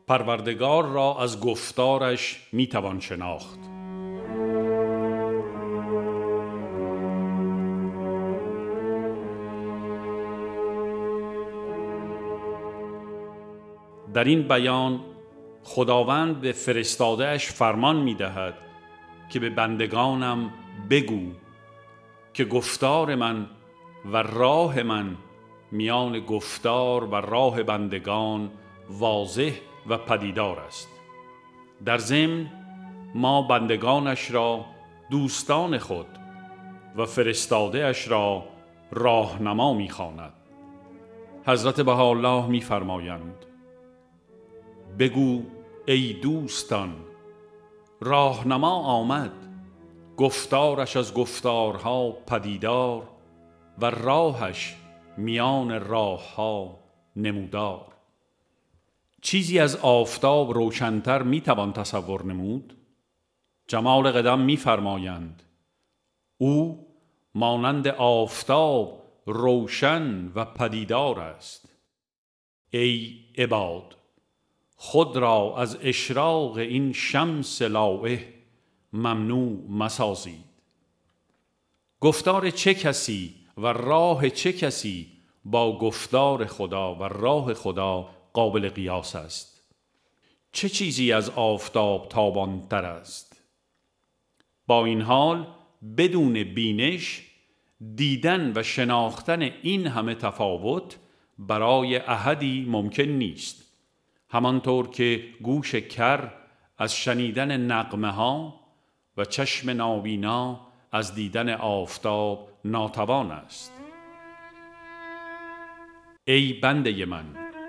پروردگار را از گفتارش میتوان شناخت. در این بیان خداوند به فرستاده‌اش فرمان می‌دهد که به بندگانم بگو که گفتار من و راه من میان گفتار و راه بندگان واضح و پدیدار است. در ضمن ما بندگانش را دوستان خود و فرستاده‌اش را راهنما می‌خواند. حضرت بهاءالله می‌فرمایند: بگو ای دوستان، راهنما آمد، گفتارش از گفتارها پدیدار و راهش میان راهها نمودار. چیزی از آفتاب روشن‌تر میتوان تصور نمود؟ جمال قدم میفرمایند: او مانند آفتاب روشن و پدیدار است. ای عباد، خود را از اشراق این شمس لائح ممنوع مسازید. گفتار چه کسی و راه چه کسی با گفتار خدا و راه خدا قابل قیاس است؟ چه چیزی از آفتاب تابانتر است؟ با این حال بدون بینش، دیدن و شناختن این همه تفاوت برای احدی ممکن نیست. همانطور که گوش کر از شنیدن نغمه ها و چشم نابینا از دیدن آفتاب ناتوان است. ای بنده من،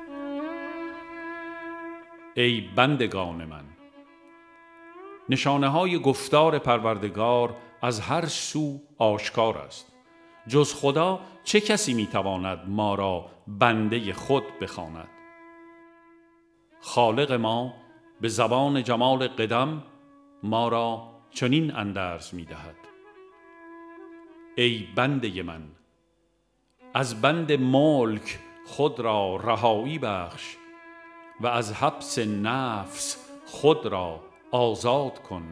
ای بندگان من، نشانه های گفتار پروردگار از هر سو آشکار است. جز خدا چه کسی میتواند ما را بنده خود بخواند؟ خالق ما به زبان جمال قدم ما را چنین اندرز می‌دهد: ای بنده من، از بند ملک خود را رهایی بخش و از حبس نفس خود را آزاد کن.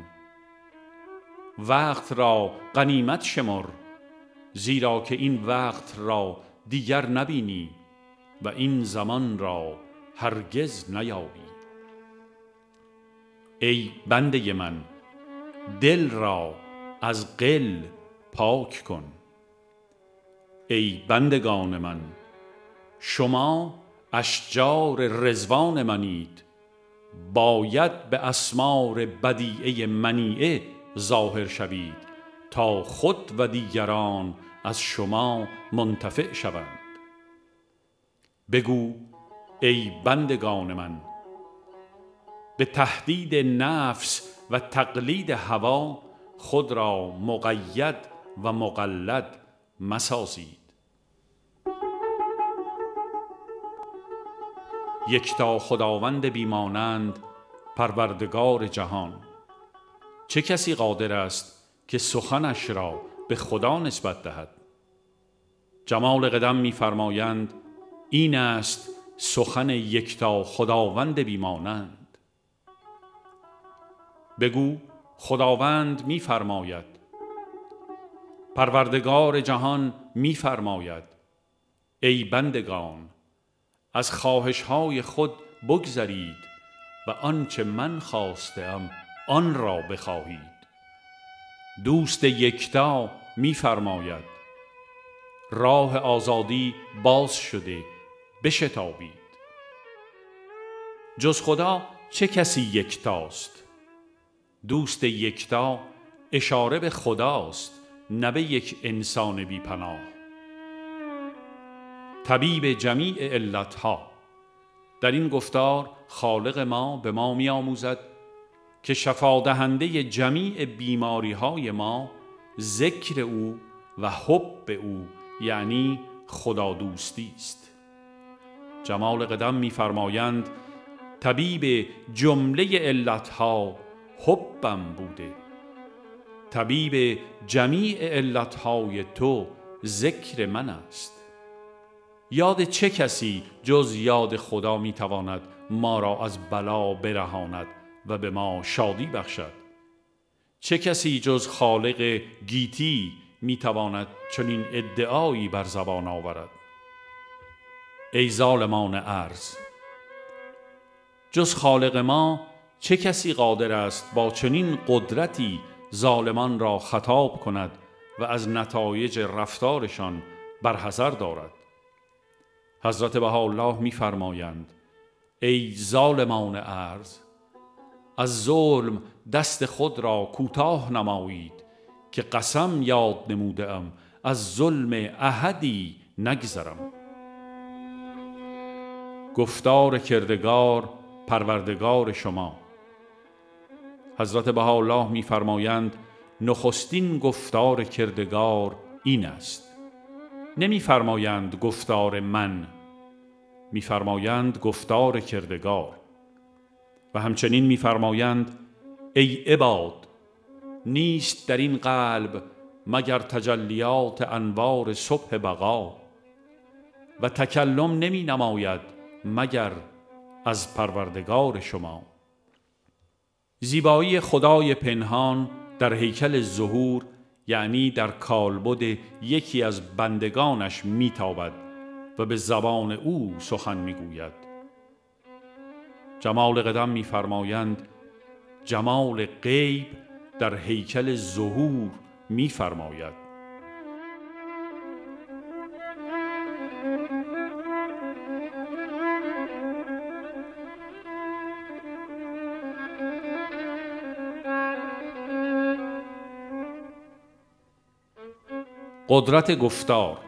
وقت را غنیمت شمر، زیرا که این وقت را دیگر نبینی و این زمان را هرگز نیابی. ای بنده من، دل را از غل پاک کن. ای بندگان من، شما اشجار رضوان منید، باید به اسمار بدیعه منیعه ظاهر شوید تا خود و دیگران از شما منتفع شوند. بگو ای بندگان من، به تهدید نفس و تقلید هوا خود را مقید و مقلد مسازید. یکتا خداوند بیمانند، پروردگار جهان، چه کسی قادر است که سخنش را به خدا نسبت دهد؟ جمال قدم می‌فرمایند: این است سخن یکتا خداوند بیمانند. بگو خداوند می‌فرماید، پروردگار جهان می‌فرماید: ای بندگان، از خواهش‌های خود بگذرید و آنچه من خواستم آن را بخواهید. دوست یکتا می‌فرماید: راه آزادی باز شده، بشتابید. جز خدا چه کسی یکتاست؟ دوست یکتا اشاره به خداست، نه به یک انسان بی پناه. طبیب جمیع علتها. در این گفتار خالق ما به ما می آموزد که شفادهنده جمیع بیماری های ما ذکر او و حب او، یعنی خدا دوستی است. جمال قدم می فرمایند: طبیب جمله علتها حبم بوده، طبیب جمیع علتهای تو ذکر من است. یاد چه کسی جز یاد خدا می تواند ما را از بلا برهاند و به ما شادی بخشد. چه کسی جز خالق گیتی میتواند چنین ادعایی بر زبان آورد؟ ای ظالمان ارض، جز خالق ما چه کسی قادر است با چنین قدرتی ظالمان را خطاب کند و از نتایج رفتارشان برحذر دارد؟ حضرت بهاءالله می‌فرمایند ای ظالمان ارض، از ظلم دست خود را کوتاه نمایید که قسم یاد نموده ام از ظلم احدی نگذرم. گفتار کردگار پروردگار شما. حضرت بهاءالله می‌فرمایند نخستین گفتار کردگار این است. نمی‌فرمایند گفتار من، می‌فرمایند گفتار کردگار. و همچنین می‌فرمایند ای عباد، نیست در این قلب مگر تجلیات انوار صبح بقا و تکلم نمی نماید مگر از پروردگار شما. زیبایی خدای پنهان در هیکل ظهور، یعنی در کالبد یکی از بندگانش میتابد و به زبان او سخن میگوید. جمال قدم میفرمایند جمال غیب در هیکل ظهور میفرماید. قدرت گفتار.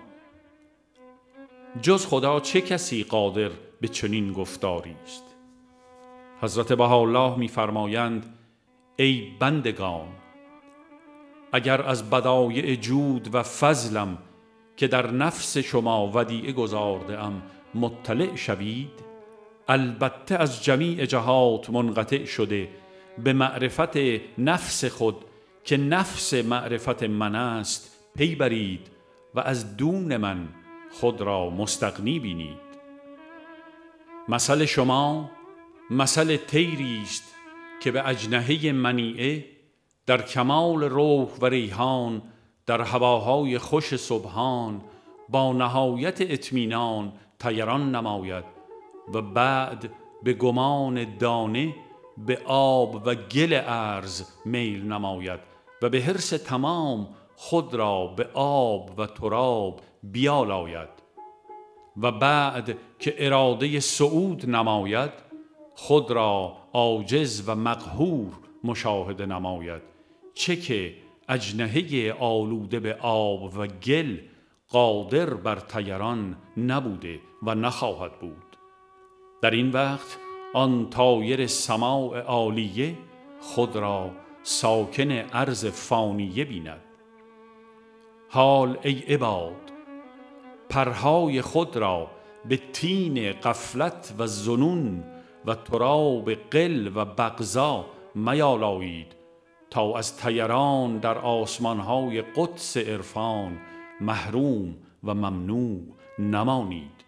جز خدا چه کسی قادر به چنین گفتاری است؟ حضرت بهاءالله می‌فرمایند ای بندگان، اگر از بدایع جود و فضلم که در نفس شما ودیعه گذارده ام مطلع شوید، البته از جمیع جهات منقطع شده به معرفت نفس خود که نفس معرفت من است پی برید و از دون من خود را مستغنی بینید. مثل شما مثل طیری است که به اجنحه منیعه در کمال روح و ریحان در هواهای خوش سبحان با نهایت اطمینان طیران نماید و بعد به گمان دانه به آب و گل ارض میل نماید و به حرص تمام خود را به آب و تراب بیالاید و بعد که اراده صعود نماید خود را عاجز و مقهور مشاهده نماید، چه که اجنحه آلوده به آب و گل قادر بر طیران نبوده و نخواهد بود. در این وقت آن طایر سماع عالیه خود را ساکن ارض فانیه بیند. حال ای عباد، پرهای خود را به طین غفلت و ظنون و تراب قل و بغضا میالایید تا از طیران در آسمانهای قدس عرفان محروم و ممنوع نمانید.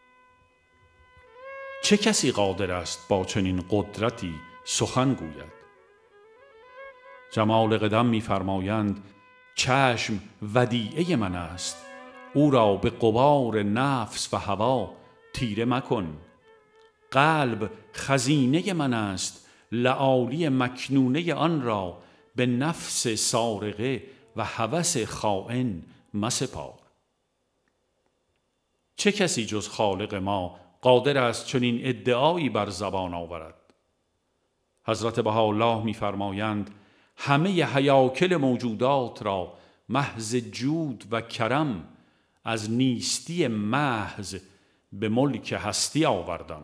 چه کسی قادر است با چنین قدرتی سخن گوید؟ جمال قدم می‌فرمایند چشم ودیعه من است، او را به غبار نفس و هوا تیره مکن. قلب خزینه من است، لآلی مکنونه آن را به نفس سارقه و هوس خائن مسپار. چه کسی جز خالق ما قادر است چنین ادعایی بر زبان آورد؟ حضرت بهاءالله می‌فرمایند همه هیاکل موجودات را محض جود و کرم از نیستی محض به ملک هستی آوردم.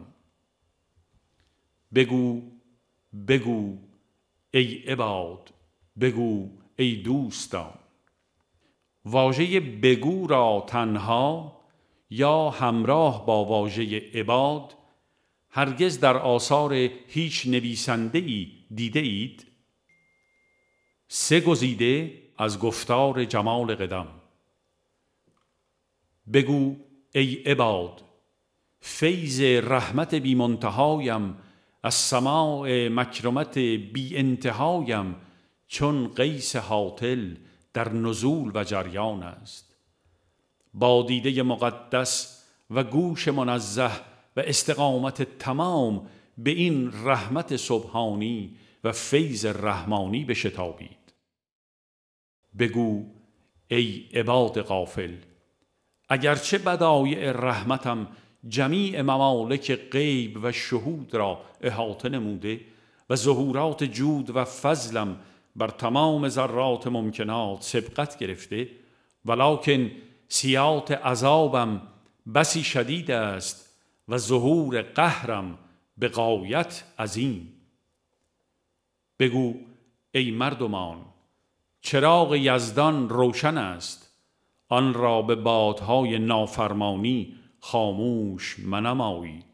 بگو بگو ای عباد، بگو ای دوستان. واژه بگو را تنها یا همراه با واژه عباد هرگز در آثار هیچ نویسنده‌ای دیده اید؟ سه گزیده از گفتار جمال قدم. بگو ای عباد، فیض رحمت بی منتهایم، از سماع مکرمت بی انتهایم، چون قیس هاطل در نزول و جریان است. با دیده مقدس و گوش منزه و استقامت تمام به این رحمت سبحانی و فیض رحمانی بشتابید. بگو ای عباد غافل، اگرچه بدایع رحمتم جمیع ممالک غیب و شهود را احاطه نموده و ظهورات جود و فضلم بر تمام ذرات ممکنات سبقت گرفته، ولکن سیاط عذابم بسی شدید است و ظهور قهرم به غایت عظیم. بگو ای مردمان، چراغ یزدان روشن است، آن را به بادهای نافرمانی خاموش منمایید.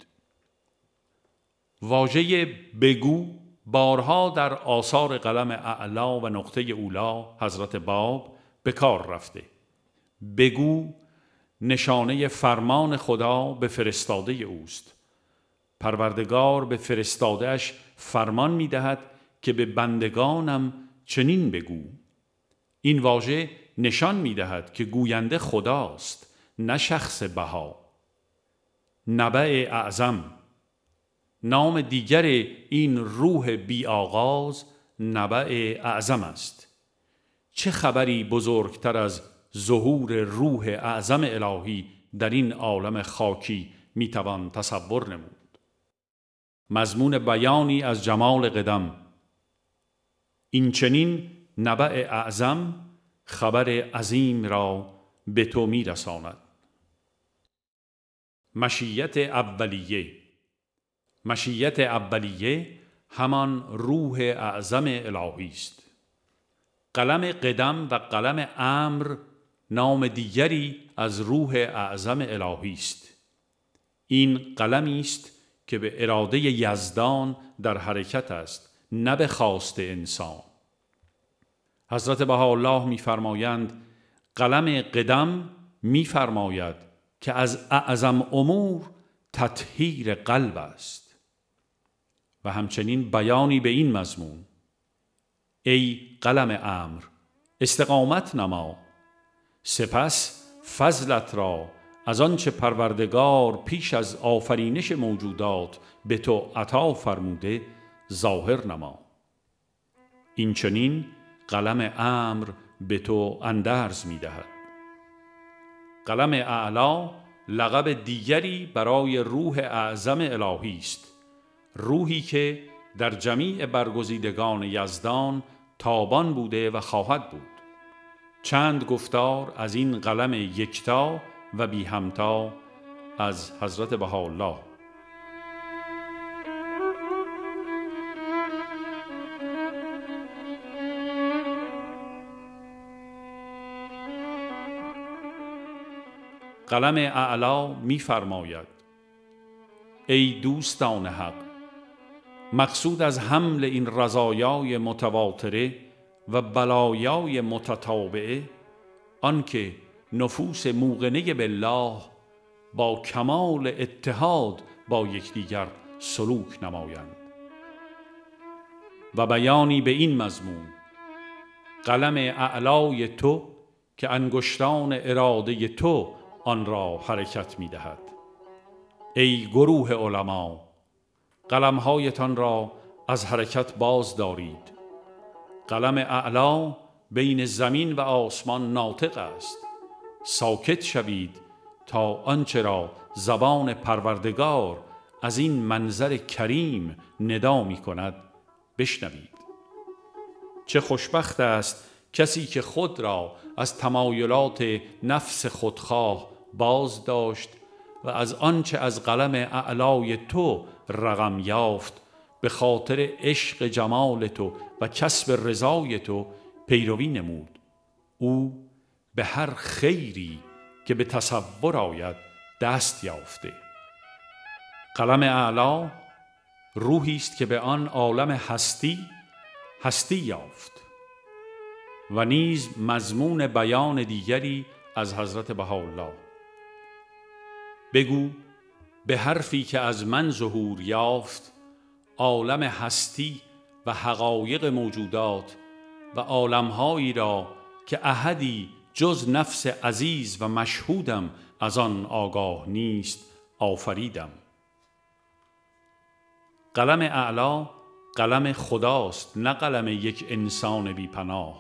واژه بگو بارها در آثار قلم اعلا و نقطه اولی حضرت باب به کار رفته. بگو نشانه فرمان خدا به فرستاده اوست. پروردگار به فرستادهش فرمان می دهد که به بندگانم چنین بگو. این واژه نشان می دهد که گوینده خداست، نه شخص بها. نبع اعظم، نام دیگر این روح بی آغاز نبع اعظم است. چه خبری بزرگتر از ظهور روح اعظم الهی در این عالم خاکی می توان تصور نمود؟ مضمون بیانی از جمال قدم. این چنین نبع اعظم خبر عظیم را به تو می رساند. مشیت اولیه. مشیت اولیه همان روح اعظم الهی است. قلم قدم و قلم امر نام دیگری از روح اعظم الهی است. این قلمی است که به اراده یزدان در حرکت است، نه به خواست انسان. حضرت بهاءالله می‌فرمایند قلم قدم می‌فرماید که از اعظم امور تطهیر قلب است. و همچنین بیانی به این مضمون: ای قلم امر، استقامت نما، سپس فضلت را از آنچه پروردگار پیش از آفرینش موجودات به تو عطا فرموده ظاهر نما. این چنین قلم امر به تو اندرز می دهد. قلم اعلا لقب دیگری برای روح اعظم الهی است، روحی که در جمیع برگزیدگان یزدان تابان بوده و خواهد بود. چند گفتار از این قلم یکتا و بی همتا از حضرت بهاءالله. قلم اعلا می فرماید ای دوستان حق، مقصود از حمل این رضایای متواتره و بلایای متتابعه آنکه نفوس موقنه بالله با کمال اتحاد با یکدیگر سلوک نمایند. و بیانی به این مضمون: قلم اعلای تو که انگشتان اراده تو آن را حرکت می دهد. ای گروه علما، قلمهایتان را از حرکت باز دارید. قلم اعلا بین زمین و آسمان ناطق است. ساکت شوید تا آنچه را زبان پروردگار از این منظر کریم ندا می کند بشنوید. چه خوشبخت است کسی که خود را از تمایلات نفس خودخواه باز داشت و از آنچه از قلم اعلای تو رقم یافت به خاطر عشق جمال تو و کسب رضای تو پیروی نمود. او به هر خیری که به تصور آید دست یافته. قلم اعلا روحی است که به آن عالم هستی یافت. و نیز مضمون بیان دیگری از حضرت بهاءالله: بگو به حرفی که از من ظهور یافت عالم هستی و حقایق موجودات و عالمهایی را که احدی جز نفس عزیز و مشهودم از آن آگاه نیست آفریدم. قلم اعلی قلم خداست، نه قلم یک انسان بی پناه.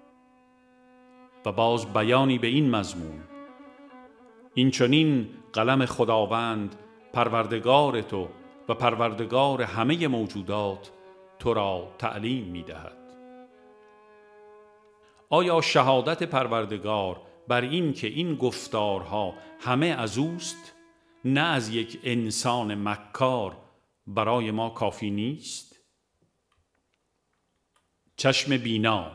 و باز بیانی به این مضمون: این چنین قلم خداوند پروردگار تو و پروردگار همه موجودات تو را تعلیم می دهد. آیا شهادت پروردگار بر این که این گفتارها همه از اوست، نه از یک انسان مکار، برای ما کافی نیست؟ چشم بینا.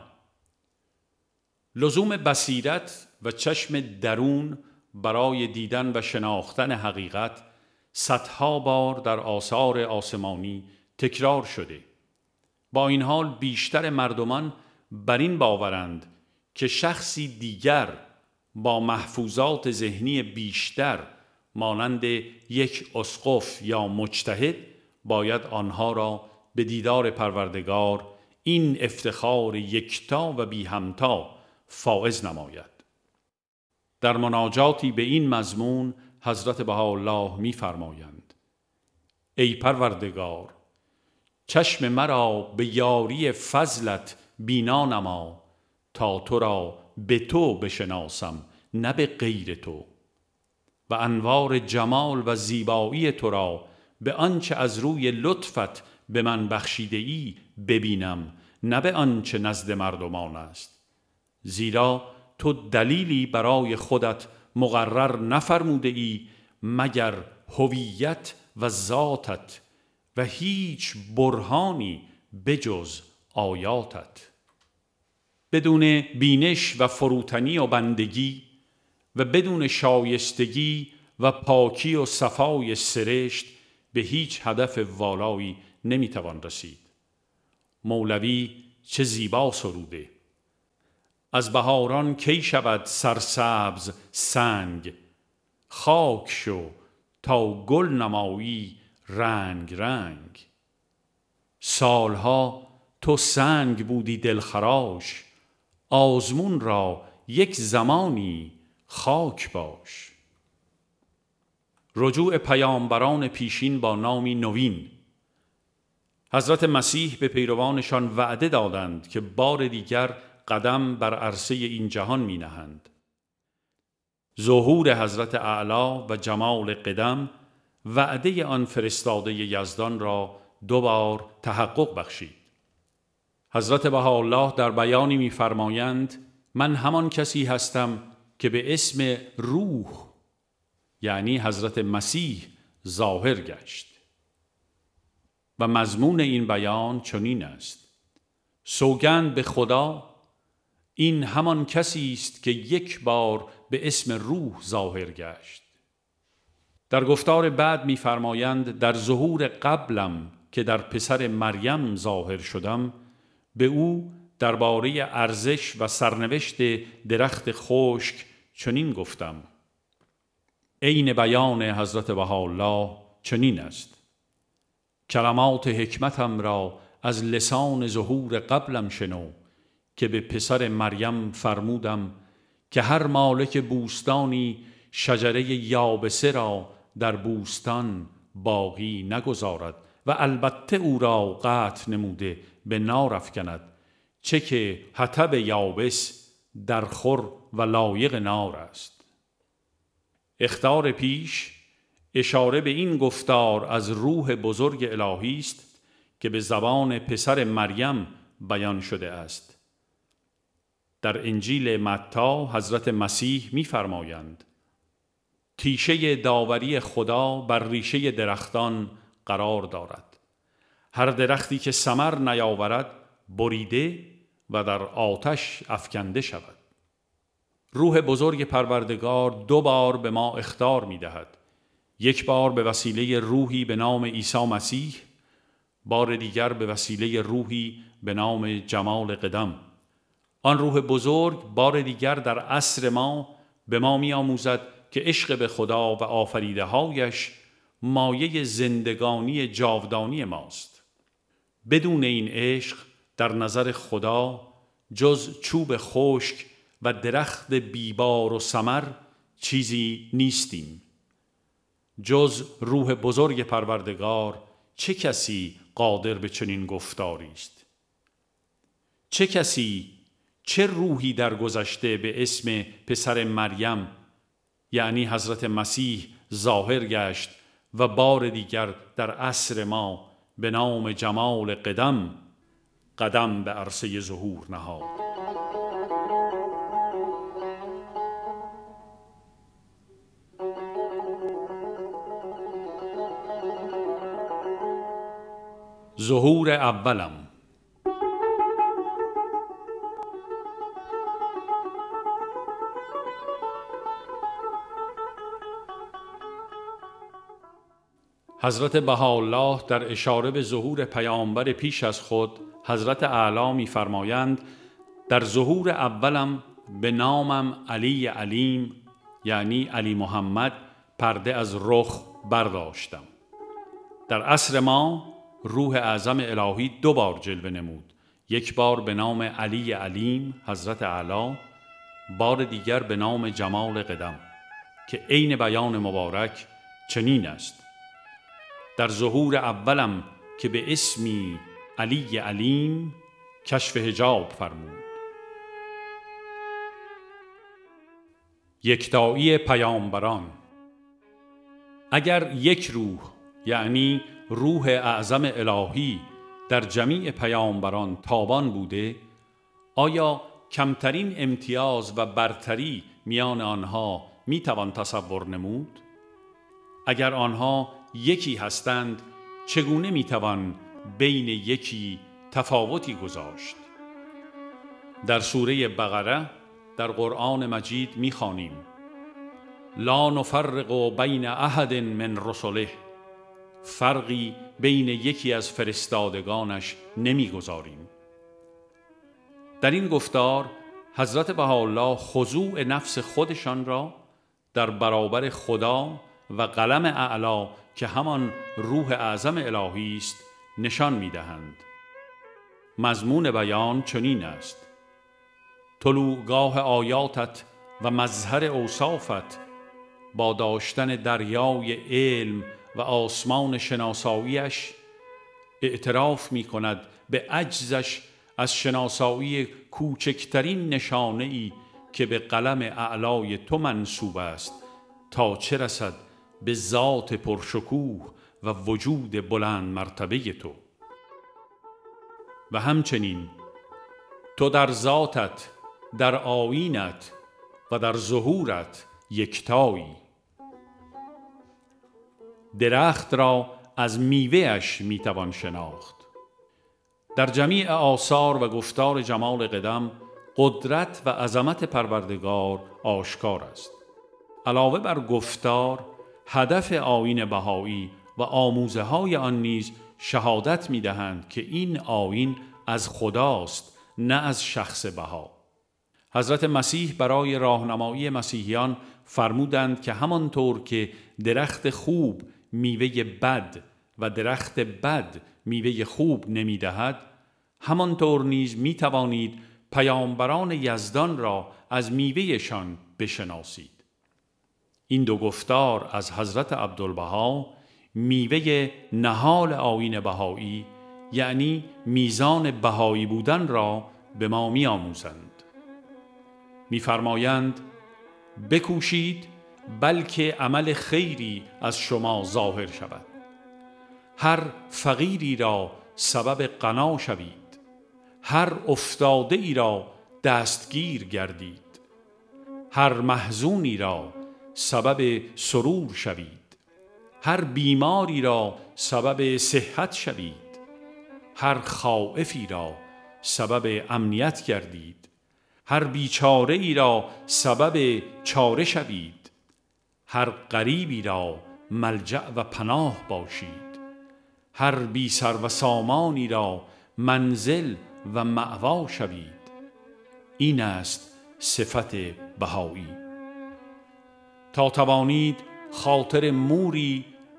لزوم بصیرت و چشم درون برای دیدن و شناختن حقیقت صدها بار در آثار آسمانی تکرار شده. با این حال بیشتر مردمان بر این باورند که شخصی دیگر با محفوظات ذهنی بیشتر مانند یک اسقف یا مجتهد باید آنها را به دیدار پروردگار، این افتخار یکتا و بی همتا، فائز نماید. در مناجاتی به این مضمون حضرت بهاءالله می فرمایند: ای پروردگار، چشم مرا به یاری فضلت بینا نما تا تو را به تو بشناسم نه به غیر تو، و انوار جمال و زیبایی تو را به آنچه از روی لطفت به من بخشیده ای ببینم نه به آنچه نزد مردمان است، زیرا تو دلیلی برای خودت مقرر نفرموده ای مگر هویت و ذاتت و هیچ برهانی بجز آیاتت. بدون بینش و فروتنی و بندگی و بدون شایستگی و پاکی و صفای سرشت به هیچ هدف والایی نمیتوان رسید. مولوی چه زیبا سروده: از بهاران کی شود سرسبز سنگ، خاک شو تا گل نمایی رنگ رنگ. سالها تو سنگ بودی دلخراش، آزمون را یک زمانی خاک باش. رجوع پیامبران پیشین با نامی نوین. حضرت مسیح به پیروانشان وعده دادند که بار دیگر قدم بر عرصه این جهان می نهند. ظهور حضرت اعلی و جمال قدم وعده آن فرستاده یزدان را دوبار تحقق بخشید. حضرت بهاءالله در بیانی می فرمایند: من همان کسی هستم که به اسم روح، یعنی حضرت مسیح، ظاهر گشت. و مضمون این بیان چنین است: سوگند به خدا، این همان کسی است که یک بار به اسم روح ظاهر گشت. در گفتار بعد می فرمایند: در ظهور قبلم که در پسر مریم ظاهر شدم، به او درباره ارزش و سرنوشت درخت خشک چنین گفتم. عین بیان حضرت بهاءالله چنین است: کلمات حکمتم را از لسان ظهور قبلم شنو که به پسر مریم فرمودم که هر مالک بوستانی شجره یابسه را در بوستان باقی نگذارد و البته او را قطع نموده به نار افکند، چه که حطب یابس در خور و لایق نار است. اخطار پیش اشاره به این گفتار از روح بزرگ الهی است که به زبان پسر مریم بیان شده است. در انجیل متی حضرت مسیح می فرمایند: تیشه داوری خدا بر ریشه درختان قرار دارد. هر درختی که ثمر نیاورد بریده و در آتش افکنده شود. روح بزرگ پروردگار دو بار به ما اخطار می دهد. یک بار به وسیله روحی به نام عیسی مسیح، بار دیگر به وسیله روحی به نام جمال قدم. آن روح بزرگ بار دیگر در عصر ما به ما می آموزد که عشق به خدا و آفریده هایش مایه زندگانی جاودانی ماست. بدون این عشق در نظر خدا جز چوب خشک و درخت بیبار و ثمر چیزی نیستیم. جز روح بزرگ پروردگار چه کسی قادر به چنین گفتاری است؟ چه کسی، چه روحی در گذشته به اسم پسر مریم یعنی حضرت مسیح ظاهر گشت و بار دیگر در عصر ما به نام جمال قدم قدم به عرصه ظهور نهاد. ظهور اولم. حضرت بهاءالله در اشاره به ظهور پیامبر پیش از خود حضرت اعلی می فرمایند در ظهور اولم به نامم علی علیم یعنی علی محمد پرده از رخ برداشتم. در عصر ما روح اعظم الهی 2 بار جلوه نمود، یک بار به نام علی علیم حضرت اعلی، بار دیگر به نام جمال قدم که عین بیان مبارک چنین است: در ظهور اولم که به اسمی علی علیم کشف حجاب فرمود. یکتایی پیامبران. اگر یک روح یعنی روح اعظم الهی در جمیع پیامبران تابان بوده، آیا کمترین امتیاز و برتری میان آنها میتوان تصور نمود؟ اگر آنها یکی هستند چگونه میتوان بین یکی تفاوتی گذاشت؟ در سوره بقره در قرآن مجید میخوانیم: لا نفرق بین احد من رسله، فرقی بین یکی از فرستادگانش نمیگذاریم. در این گفتار حضرت بهاءالله خضوع نفس خودشان را در برابر خدا و قلم اعلی که همان روح اعظم الهی است نشان می‌دهند. مضمون بیان چنین است: طلوعگاه آیاتت و مظهر اوصافت با داشتن دریای علم و آسمان شناساییش اعتراف می کند به عجزش از شناسایی کوچکترین نشانه‌ای که به قلم اعلای تو منسوب است تا چه رسد به ذات پرشکوه و وجود بلند مرتبه تو. و همچنین تو در ذاتت، در آیینت و در ظهورت یکتایی. درخت را از میوه‌اش میتوان شناخت. در جمیع آثار و گفتار جمال قدم قدرت و عظمت پروردگار آشکار است. علاوه بر گفتار، هدف آیین بهایی و آموزه‌های آن نیز شهادت می‌دهند که این آیین از خداست نه از شخص بها. حضرت مسیح برای راهنمایی مسیحیان فرمودند که همانطور که درخت خوب میوه بد و درخت بد میوه خوب نمی‌دهد، همانطور نیز می‌توانید پیامبران یزدان را از میوهشان بشناسید. این 2 گفتار از حضرت عبدالبها میوه نهال آیین بهایی یعنی میزان بهایی بودن را به ما می‌آموزند. می‌فرمایند بکوشید بلکه عمل خیری از شما ظاهر شود. هر فقیری را سبب غنا شوید، هر افتاده ای را دستگیر گردید، هر محزونی را سبب سرور شوید، هر بیماری را سبب صحت شوید، هر خائفی را سبب امنیت گردید، هر بیچاره ای را سبب چاره شوید، هر غریبی را ملجأ و پناه باشید، هر بی سر و سامانی را منزل و مأوا شوید. این است صفت بهایی. تا توانید خاطر موری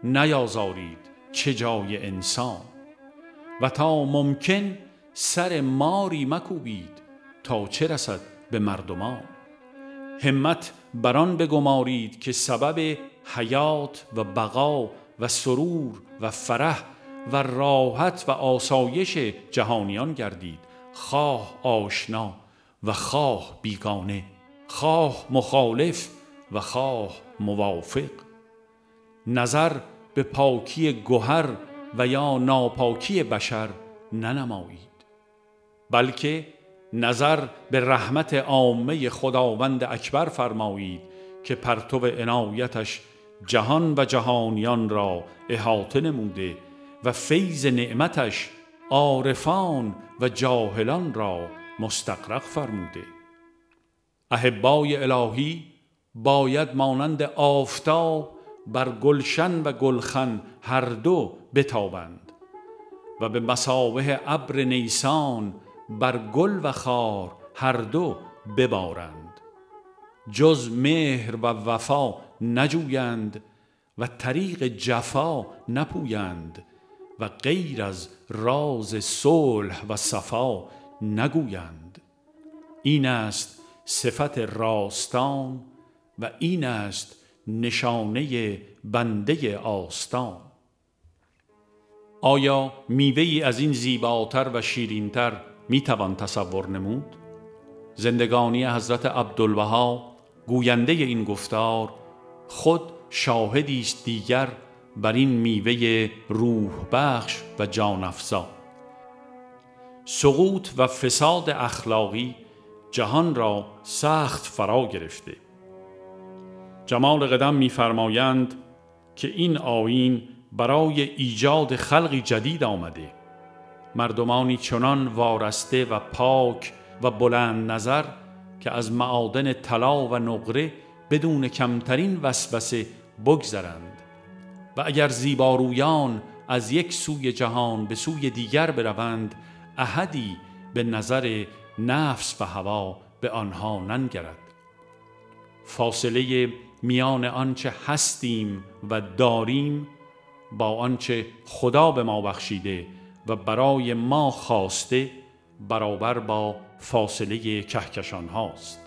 نیازارید چه جای انسان. و تا ممکن سر ماری مکوبید تا چه رسد به مردمان. همت بران بگمارید که سبب حیات و بقا و سرور و فرح و راحت و آسایش جهانیان گردید، خواه آشنا و خواه بیگانه، خواه مخالف و خواه موافق. نظر به پاکی گوهر و یا ناپاکی بشر ننمایید، بلکه نظر به رحمت عامه خداوند اکبر فرمایید که پرتو عنایتش جهان و جهانیان را احاطه نموده و فیض نعمتش عارفان و جاهلان را مستغرق فرموده. احبای الهی باید مانند آفتاب بر گلشن و گلخن هر دو بتابند و به مثابه ابر نیسان بر گل و خار هر دو ببارند. جز مهر و وفا نجویند و طریق جفا نپویند و غیر از راز صلح و صفا نگویند. این است صفت راستان و این است نشانه بنده آستان. آیا میوه‌ای از این زیباتر و شیرینتر میتوان تصور نمود؟ زندگانی حضرت عبدالبها گوینده این گفتار خود شاهدی است دیگر بر این میوه روح بخش و جان افزا. سقوط و فساد اخلاقی جهان را سخت فرا گرفته. جمال قدم می‌فرمایند که این آیین برای ایجاد خلقی جدید آمده، مردمانی چنان وارسته و پاک و بلند نظر که از معادن طلا و نقره بدون کمترین وسوسه بگذرند و اگر زیبارویان از یک سوی جهان به سوی دیگر بروند احدی به نظر نفس و هوا به آنها ننگرد. فاصله میان آنچه هستیم و داریم با آنچه خدا به ما بخشیده و برای ما خواسته برابر با فاصله کهکشان هاست.